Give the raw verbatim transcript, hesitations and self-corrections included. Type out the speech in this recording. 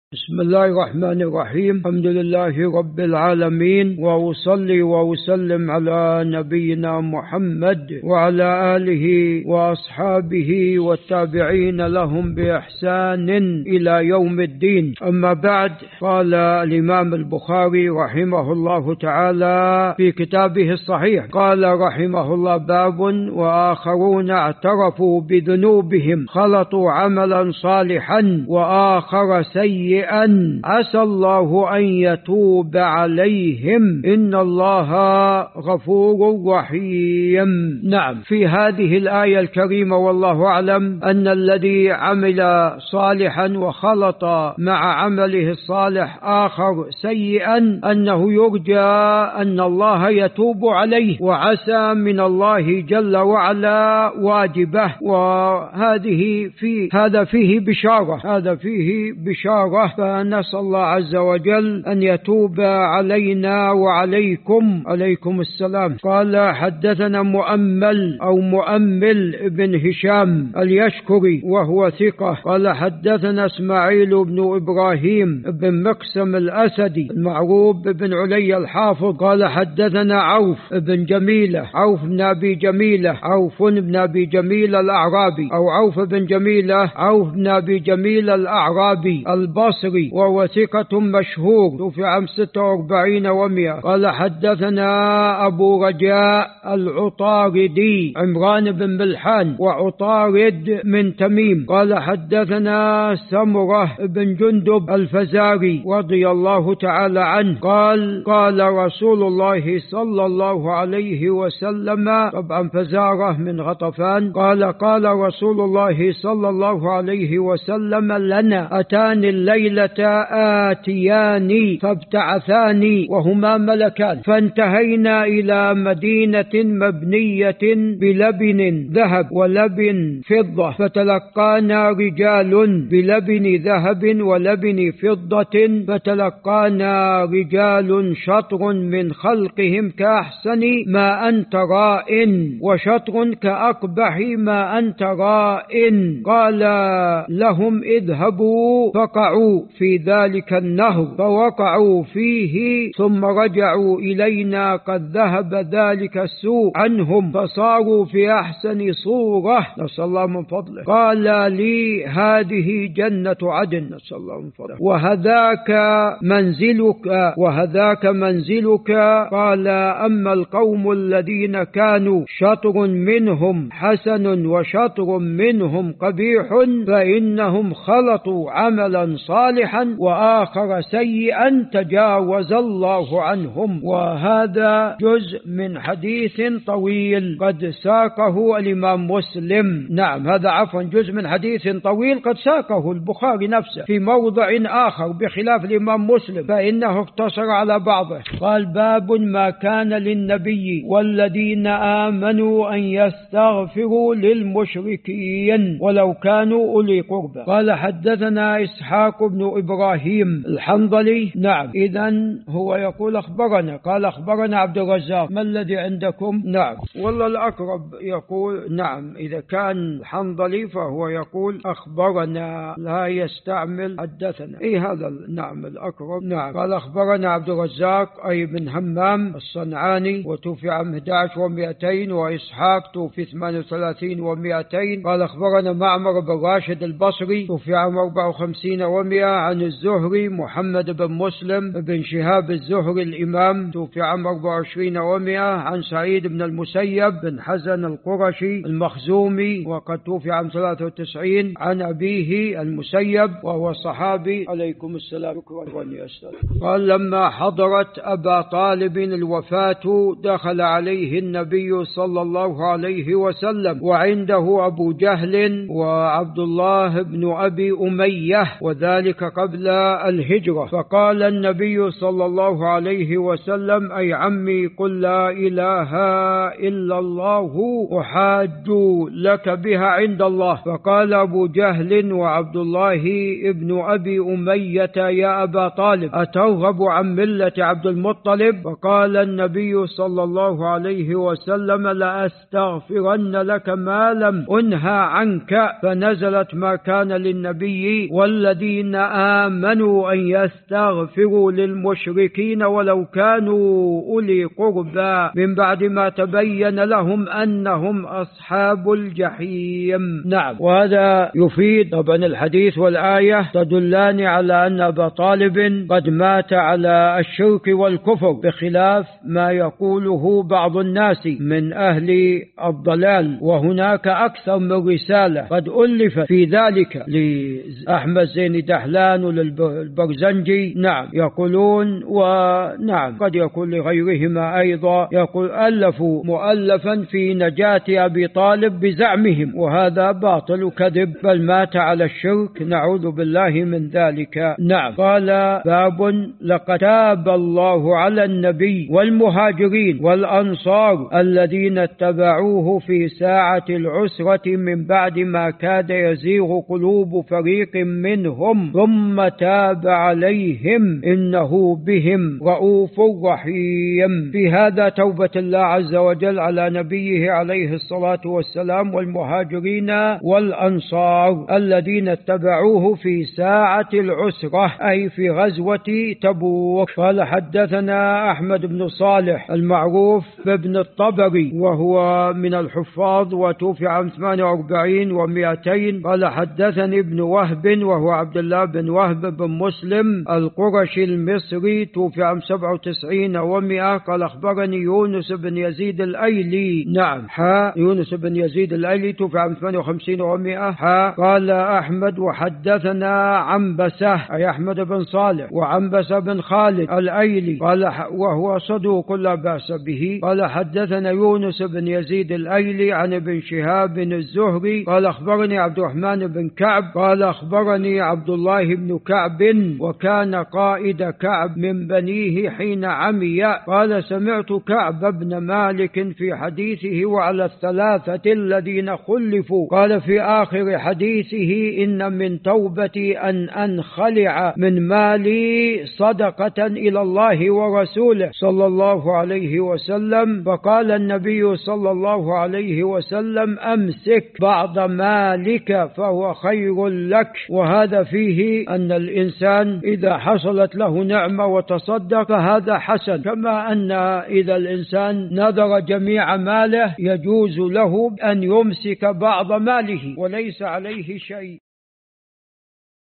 بسم الله الرحمن الرحيم. الحمد لله رب العالمين، وأصلي وأسلم على نبينا محمد وعلى آله وأصحابه والتابعين لهم بإحسان إلى يوم الدين. أما بعد، قال الإمام البخاري رحمه الله تعالى في كتابه الصحيح، قال رحمه الله: باب وآخرون اعترفوا بذنوبهم خلطوا عملا صالحا وآخر سيئا عسى الله أن يتوب عليهم إن الله غفور رحيم. نعم، في هذه الآية الكريمة والله أعلم أن الذي عمل صالحا وخلط مع عمله الصالح آخر سيئا أنه يرجى أن الله يتوب عليه، وعسى من الله جل وعلا واجبه، وهذه في هذا فيه بشارة هذا فيه بشارة فنسأل الله عز وجل أن يتوب علينا وعليكم. عليكم السلام. قال: حدثنا مؤمل أو مؤمل بن هشام اليشكري وهو ثقة. قال: حدثنا اسماعيل بن إبراهيم بن مقسم الأسدي المعروف بن علي الحافظ. قال: حدثنا عوف بن جميلة عوف بن أبي جميلة عوف بن أبي جميلة الأعرابي أو عوف بن جميلة عوف بن أبي جميلة الأعرابي البصري، وهو ثقة مشهور، توفي عام ستة وأربعين ومئة. قال: حدثنا أبو رجاء العطاردي عمران بن ملحان وعطارد من تميم. قال: حدثنا سمرة بن جندب الفزاري رضي الله تعالى عنه قال: قال رسول الله صلى الله عليه وسلم، طبعا فزارة من غطفان. قال: قال رسول الله صلى الله عليه وسلم لنا: أتاني الليلة آتياني فابتعثاني وهما ملكان، فانتهينا إلى مدينة مبنية بلبن ذهب ولبن فضة، فتلقانا رجال بلبن ذهب ولبن فضة، فتلقانا رجال شطر من خلقهم كأحسن ما أنت رائن وشطر كأقبح ما أنت رائن. قال لهم: اذهبوا فقعوا في ذلك النهر، فوقعوا فيه ثم رجعوا إلينا قد ذهب ذلك السوء عنهم، فصاروا في أحسن صورة، نسأل الله من فضله. قال لي: هذه جنة عدن، نسأل الله من فضله، وهذاك منزلك وهذاك منزلك. قال: أما القوم الذين كانوا شطر منهم حسن وشطر منهم قبيح، فإنهم خلطوا عملا صالحا وآخر سيئا تجاوز الله عنهم. وهذا جزء من حديث طويل قد ساقه الإمام مسلم. نعم، هذا عفوا جزء من حديث طويل قد ساقه البخاري نفسه في موضع آخر بخلاف الإمام مسلم، فإنه اقتصر على بعضه. قال: باب ما كان للنبي والذين آمنوا أن يستغفروا للمشركين ولو كانوا أولي قربى. قال: حدثنا إسحاق بن إبراهيم الحنظلي. نعم، إذن هو يقول أخبرنا. قال: أخبرنا عبد الرزاق. ما الذي عندكم؟ نعم، والله الأقرب يقول نعم، إذا كان الحنظلي فهو يقول أخبرنا، لا يستعمل حدثنا. إيه هذا نعم الأقرب. نعم. قال: أخبرنا عبد الرزاق أي بن همام الصنعاني، وتوفي عام أحد عشر ومئتين، وإسحاق توفي ثمان وثلاثين ومئتين. قال: أخبرنا معمر بن راشد البصري، توفي عام أربعة وخمسين ومئة، عن الزهري محمد بن مسلم بن شهاب الزهري الإمام، توفي عام أربعة وعشرين ومئة، عن سعيد بن المسيب بن حزن القرشي المخزومي، وقد توفي عام ثلاثة وتسعين، عن أبيه المسيب وهو صحابي. عليكم السلام. قال: لما حضرت أبا طالب الوفاة دخل عليه النبي صلى الله عليه وسلم وعنده أبو جهل وعبد الله بن أبي أمية، وذلك قبل الهجرة. فقال النبي صلى الله عليه وسلم: أي عمي، قل لا إله إلا الله أحاج لك بها عند الله. فقال أبو جهل وعبد الله ابن أبي أمية: يا أبا طالب، أترغب عن ملة عبد المطلب؟ فقال النبي صلى الله عليه وسلم: لأستغفرن لك ما لم أنهى عنك. فنزلت: ما كان للنبي والذين آمنوا أن يستغفروا للمشركين ولو كانوا أولي قربى من بعد ما تبين لهم أنهم أصحاب الجحيم. نعم، وهذا يفيد طبعا الحديث والآية تدلان على أن أبا طالب قد مات على الشرك والكفر، بخلاف ما يقوله بعض الناس من أهل الضلال. وهناك أكثر من رسالة قد ألف في ذلك لأحمد زين دحلان وللبرزنجي، نعم يقولون، ونعم قد يكون لغيرهما أيضا، يقول ألفوا مؤلفا في نجاة أبي طالب بزعمهم، وهذا باطل وكذب، بل مات على الشرك، نعوذ بالله من ذلك. نعم. قال باب لقد تاب الله على النبي والمهاجرين والأنصار الذين اتبعوه في ساعة العسرة من بعد ما كاد يزيغ قلوب فريق منهم ثم تاب عليهم إنه بهم رؤوف رحيم. في هذا توبة الله عز وجل على نبيه عليه الصلاة والسلام والمهاجرين والأنصار الذين اتبعوه في ساعة العسرة، أي في غزوة تبوك. قال حدثنا أحمد بن صالح المعروف بابن الطبري وهو من الحفاظ وتوفي عام ثمانية وأربعين ومئتين. قال حدثني ابن وهب وهو عبد الله بن وهب بن مسلم القرشي المصري توفي عام سبعة وتسعين ومئة. قال أخبرني يونس بن يزيد الأيلي، نعم حا يونس بن يزيد الأيلي توفي عام ثمانية وخمسين ومئة. حا قال أحمد وحدثنا عنبسة أي أحمد بن صالح وعنبسة بن خالد الأيلي قال وهو صدوق لا بأس به. قال حدثنا يونس بن يزيد الأيلي عن ابن شهاب بن الزهري قال أخبرني عبد الرحمن بن كعب قال أخبرني عبد الله بن كعب وكان قائد كعب من بنيه حين عمي. قال سمعت كعب بن مالك في حديثه وعلى الثلاثة الذين خلفوا قال في آخر حديثه إن من توبتي أن أنخلع من مالي صدقة إلى الله ورسوله صلى الله عليه وسلم. فقال النبي صلى الله عليه وسلم أمسك بعض مالك فهو خير لك. وهذا فيه أن الإنسان إذا حصلت له نعمة وتصدق هذا حسن، كما أن إذا الإنسان نذر جميع ماله يجوز له أن يمسك بعض ماله وليس عليه شيء.